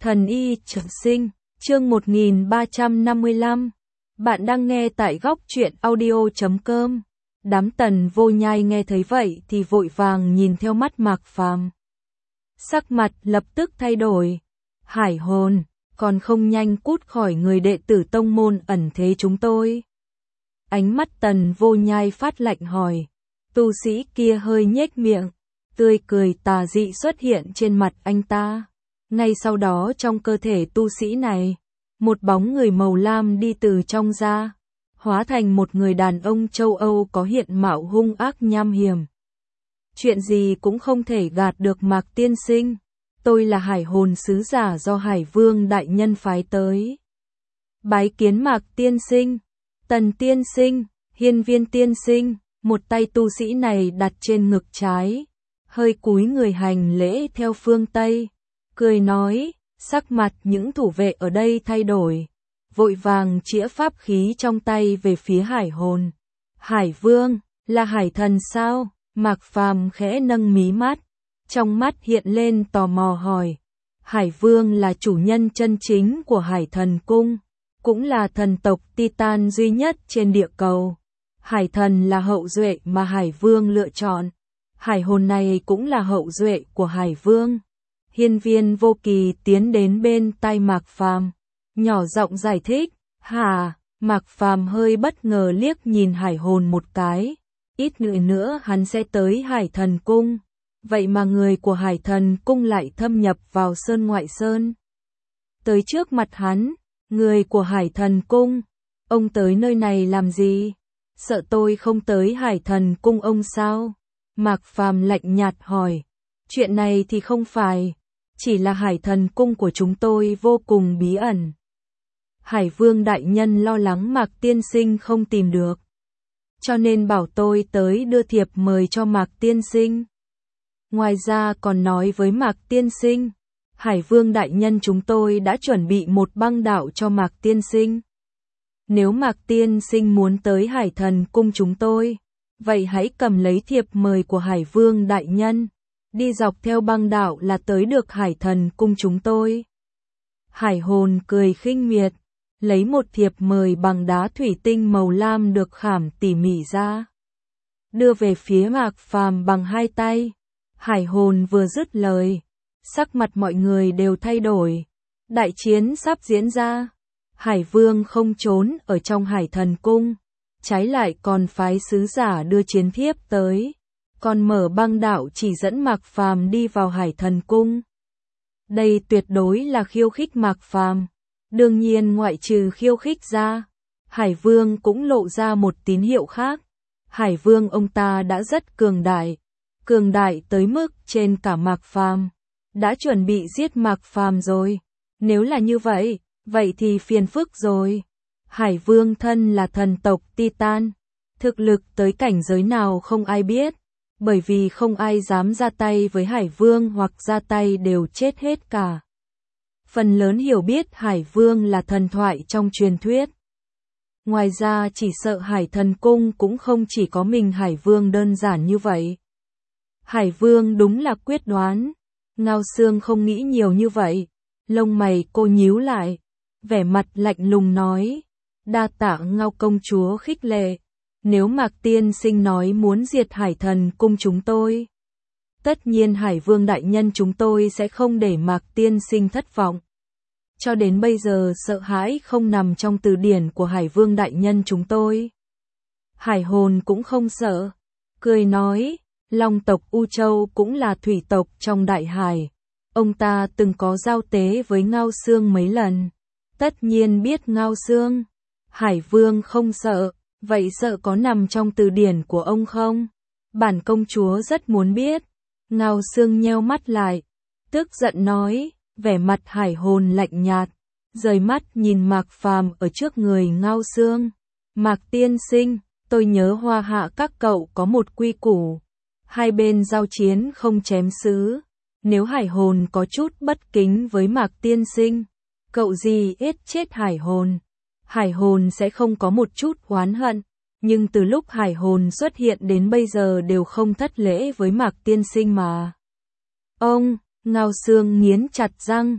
Thần y trường sinh, chương 1355. Bạn đang nghe tại góc truyện audio.com. Đám Tần Vô Nhai nghe thấy vậy thì vội vàng nhìn theo mắt Mạc Phàm. Sắc mặt lập tức thay đổi. Hải hồn, còn không nhanh cút khỏi người đệ tử tông môn ẩn thế chúng tôi. Ánh mắt Tần Vô Nhai phát lạnh hỏi. Tu sĩ kia hơi nhếch miệng, tươi cười tà dị xuất hiện trên mặt anh ta. Ngay sau đó trong cơ thể tu sĩ này, một bóng người màu lam đi từ trong ra, hóa thành một người đàn ông châu Âu có hiện mạo hung ác nham hiểm. Chuyện gì cũng không thể gạt được Mạc tiên sinh, tôi là hải hồn sứ giả do Hải Vương đại nhân phái tới. Bái kiến Mạc tiên sinh, Tần tiên sinh, Hiên Viên tiên sinh, một tay tu sĩ này đặt trên ngực trái, hơi cúi người hành lễ theo phương Tây. Cười nói, sắc mặt những thủ vệ ở đây thay đổi, vội vàng chĩa pháp khí trong tay về phía hải hồn. Hải Vương, là hải thần sao? Mạc Phàm khẽ nâng mí mắt, trong mắt hiện lên tò mò hỏi. Hải Vương là chủ nhân chân chính của Hải Thần Cung, cũng là thần tộc Titan duy nhất trên địa cầu. Hải thần là hậu duệ mà Hải Vương lựa chọn. Hải hồn này cũng là hậu duệ của Hải Vương. Hiên Viên Vô Kỳ tiến đến bên tai Mạc Phàm, nhỏ giọng giải thích. Hả? Mạc Phàm hơi bất ngờ liếc nhìn hải hồn một cái. Ít nữa hắn sẽ tới Hải Thần Cung. Vậy mà người của Hải Thần Cung lại thâm nhập vào sơn ngoại sơn. Tới trước mặt hắn, người của Hải Thần Cung. Ông tới nơi này làm gì? Sợ tôi không tới Hải Thần Cung ông sao? Mạc Phàm lạnh nhạt hỏi. Chuyện này thì không phải. Chỉ là Hải Thần Cung của chúng tôi vô cùng bí ẩn. Hải Vương đại nhân lo lắng Mạc tiên sinh không tìm được, cho nên bảo tôi tới đưa thiệp mời cho Mạc tiên sinh. Ngoài ra còn nói với Mạc tiên sinh, Hải Vương đại nhân chúng tôi đã chuẩn bị một băng đạo cho Mạc tiên sinh. Nếu Mạc tiên sinh muốn tới Hải Thần Cung chúng tôi, vậy hãy cầm lấy thiệp mời của Hải Vương đại nhân. Đi dọc theo băng đạo là tới được Hải Thần Cung chúng tôi. Hải hồn cười khinh miệt, lấy một thiệp mời bằng đá thủy tinh màu lam được khảm tỉ mỉ ra, đưa về phía Mạc Phàm bằng hai tay. Hải hồn vừa dứt lời, sắc mặt mọi người đều thay đổi. Đại chiến sắp diễn ra. Hải Vương không trốn ở trong Hải Thần Cung, trái lại còn phái sứ giả đưa chiến thiếp tới, còn mở băng đạo chỉ dẫn Mạc Phàm đi vào Hải Thần Cung. Đây tuyệt đối là khiêu khích Mạc Phàm. Đương nhiên ngoại trừ khiêu khích ra, Hải Vương cũng lộ ra một tín hiệu khác. Hải Vương ông ta đã rất cường đại tới mức trên cả Mạc Phàm, đã chuẩn bị giết Mạc Phàm rồi. Nếu là như vậy, vậy thì phiền phức rồi. Hải Vương thân là thần tộc Titan, thực lực tới cảnh giới nào không ai biết. Bởi vì không ai dám ra tay với Hải Vương hoặc ra tay đều chết hết cả. Phần lớn hiểu biết Hải Vương là thần thoại trong truyền thuyết. Ngoài ra chỉ sợ Hải Thần Cung cũng không chỉ có mình Hải Vương đơn giản như vậy. Hải Vương đúng là quyết đoán. Ngao Xương không nghĩ nhiều như vậy. Lông mày cô nhíu lại, vẻ mặt lạnh lùng nói. Đa tạ Ngao công chúa khích lệ. Nếu Mạc tiên sinh nói muốn diệt Hải Thần Cung chúng tôi, tất nhiên Hải Vương đại nhân chúng tôi sẽ không để Mạc tiên sinh thất vọng. Cho đến bây giờ sợ hãi không nằm trong từ điển của Hải Vương đại nhân chúng tôi. Hải hồn cũng không sợ, cười nói, Long tộc U Châu cũng là thủy tộc trong đại hải. Ông ta từng có giao tế với Ngao Xương mấy lần, tất nhiên biết Ngao Xương. Hải Vương không sợ. Vậy sợ có nằm trong từ điển của ông không? Bản công chúa rất muốn biết. Ngao Xương nheo mắt lại, tức giận nói, vẻ mặt hải hồn lạnh nhạt, rời mắt nhìn Mạc Phàm ở trước người Ngao Xương. Mạc tiên sinh, tôi nhớ Hoa Hạ các cậu có một quy củ, hai bên giao chiến không chém sứ. Nếu hải hồn có chút bất kính với Mạc tiên sinh, cậu gì ít chết hải hồn. Hải hồn sẽ không có một chút oán hận, nhưng từ lúc hải hồn xuất hiện đến bây giờ đều không thất lễ với Mạc tiên sinh mà. Ông, Ngao Xương nghiến chặt răng,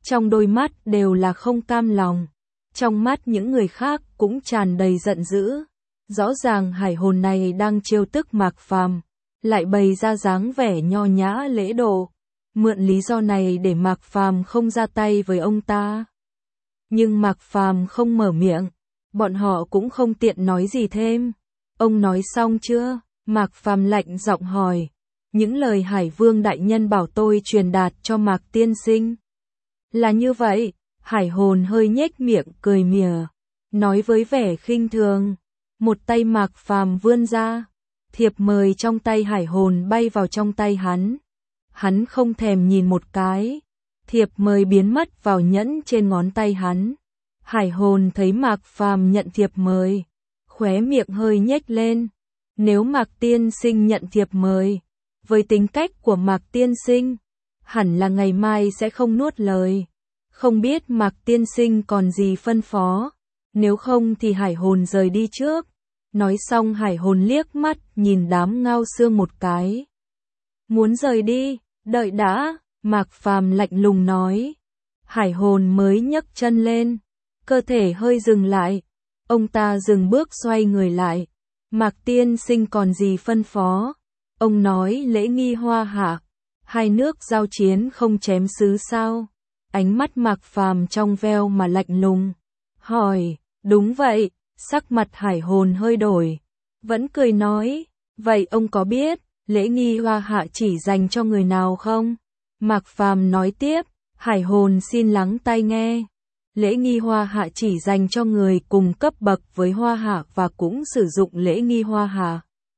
trong đôi mắt đều là không cam lòng, trong mắt những người khác cũng tràn đầy giận dữ. Rõ ràng hải hồn này đang trêu tức Mạc Phàm, lại bày ra dáng vẻ nho nhã lễ độ, mượn lý do này để Mạc Phàm không ra tay với ông ta. Nhưng Mạc Phàm không mở miệng, bọn họ cũng không tiện nói gì thêm. Ông nói xong chưa? Mạc Phàm lạnh giọng hỏi. Những lời Hải Vương đại nhân bảo tôi truyền đạt cho Mạc tiên sinh. Là như vậy, Hải hồn hơi nhếch miệng cười mỉa, nói với vẻ khinh thường. Một tay Mạc Phàm vươn ra, thiệp mời trong tay Hải hồn bay vào trong tay hắn. Hắn không thèm nhìn một cái, thiệp mời biến mất vào nhẫn trên ngón tay hắn. Hải hồn thấy Mạc Phàm nhận thiệp mời, khóe miệng hơi nhếch lên. Nếu Mạc tiên sinh nhận thiệp mời, với tính cách của Mạc tiên sinh, hẳn là ngày mai sẽ không nuốt lời. Không biết Mạc tiên sinh còn gì phân phó, nếu không thì Hải hồn rời đi trước. Nói xong Hải hồn liếc mắt nhìn đám ngao xương một cái. Muốn rời đi, đợi đã, Mạc Phàm lạnh lùng nói. Hải hồn mới nhấc chân lên, cơ thể hơi dừng lại. Ông ta dừng bước xoay người lại. Mạc tiên sinh còn gì phân phó? Ông nói lễ nghi Hoa Hạ, hai nước giao chiến không chém sứ sao? Ánh mắt Mạc Phàm trong veo mà lạnh lùng. Hỏi, đúng vậy, sắc mặt Hải hồn hơi đổi. Vẫn cười nói, vậy ông có biết, lễ nghi Hoa Hạ chỉ dành cho người nào không? Mạc Phàm nói tiếp, Hải hồn xin lắng tai nghe. Lễ nghi Hoa Hạ chỉ dành cho người cùng cấp bậc với Hoa Hạ và cũng sử dụng lễ nghi Hoa Hạ.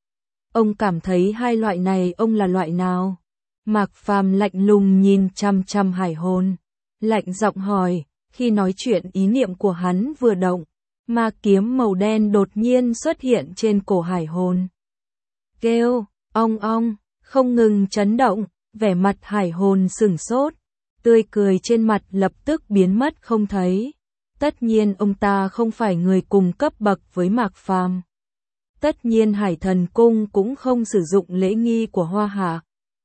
Ông cảm thấy hai loại này ông là loại nào? Mạc Phàm lạnh lùng nhìn chằm chằm Hải hồn, lạnh giọng hỏi. Khi nói chuyện ý niệm của hắn vừa động, ma kiếm màu đen đột nhiên xuất hiện trên cổ Hải hồn. Kêu, ong ong, không ngừng chấn động, vẻ mặt Hải hồn sửng sốt, tươi cười trên mặt lập tức biến mất không thấy. Tất nhiên ông ta không phải người cùng cấp bậc với Mạc Phàm. Tất nhiên Hải Thần Cung cũng không sử dụng lễ nghi của Hoa Hạ.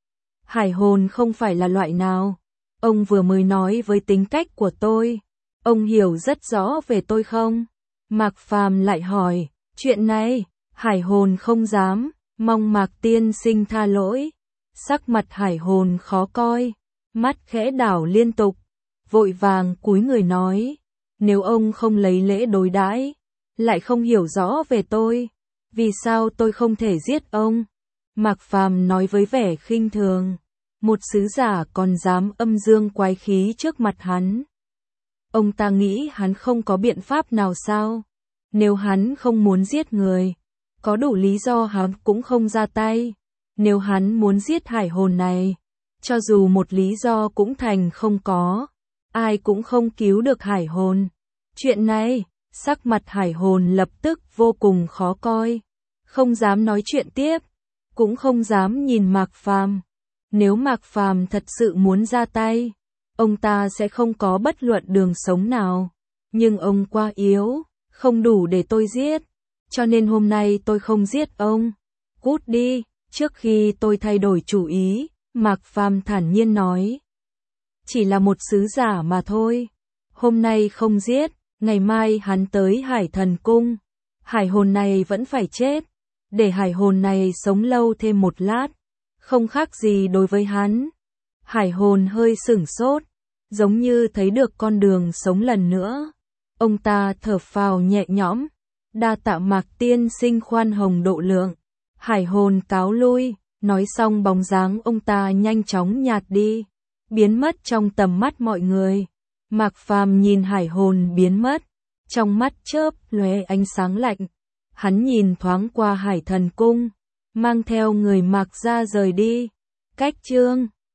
Hải hồn không phải là loại nào. Ông vừa mới nói với tính cách của tôi, ông hiểu rất rõ về tôi không? Mạc Phàm lại hỏi, chuyện này, Hải hồn không dám, mong Mạc tiên sinh tha lỗi. Sắc mặt Hải hồn khó coi, mắt khẽ đảo liên tục, vội vàng cúi người nói, nếu ông không lấy lễ đối đãi, lại không hiểu rõ về tôi, vì sao tôi không thể giết ông? Mạc Phàm nói với vẻ khinh thường, một sứ giả còn dám âm dương quái khí trước mặt hắn. Ông ta nghĩ hắn không có biện pháp nào sao? Nếu hắn không muốn giết người, có đủ lý do hắn cũng không ra tay. Nếu hắn muốn giết hải hồn này, cho dù một lý do cũng thành không có, ai cũng không cứu được hải hồn. Chuyện này, sắc mặt hải hồn lập tức vô cùng khó coi, không dám nói chuyện tiếp, cũng không dám nhìn Mạc Phàm. Nếu Mạc Phàm thật sự muốn ra tay, ông ta sẽ không có bất luận đường sống nào. Nhưng ông quá yếu, không đủ để tôi giết, cho nên hôm nay tôi không giết ông. Cút đi, trước khi tôi thay đổi chủ ý, Mạc Phàm thản nhiên nói. Chỉ là một sứ giả mà thôi. Hôm nay không giết, ngày mai hắn tới Hải Thần Cung. Hải hồn này vẫn phải chết. Để hải hồn này sống lâu thêm một lát, không khác gì đối với hắn. Hải hồn hơi sửng sốt, giống như thấy được con đường sống lần nữa. Ông ta thở phào nhẹ nhõm, đa tạ Mạc tiên sinh khoan hồng độ lượng. Hải hồn cáo lui, nói xong bóng dáng ông ta nhanh chóng nhạt đi, biến mất trong tầm mắt mọi người. Mạc Phàm nhìn hải hồn biến mất, trong mắt chớp lóe ánh sáng lạnh. Hắn nhìn thoáng qua Hải Thần Cung, mang theo người Mạc ra rời đi. Cách chương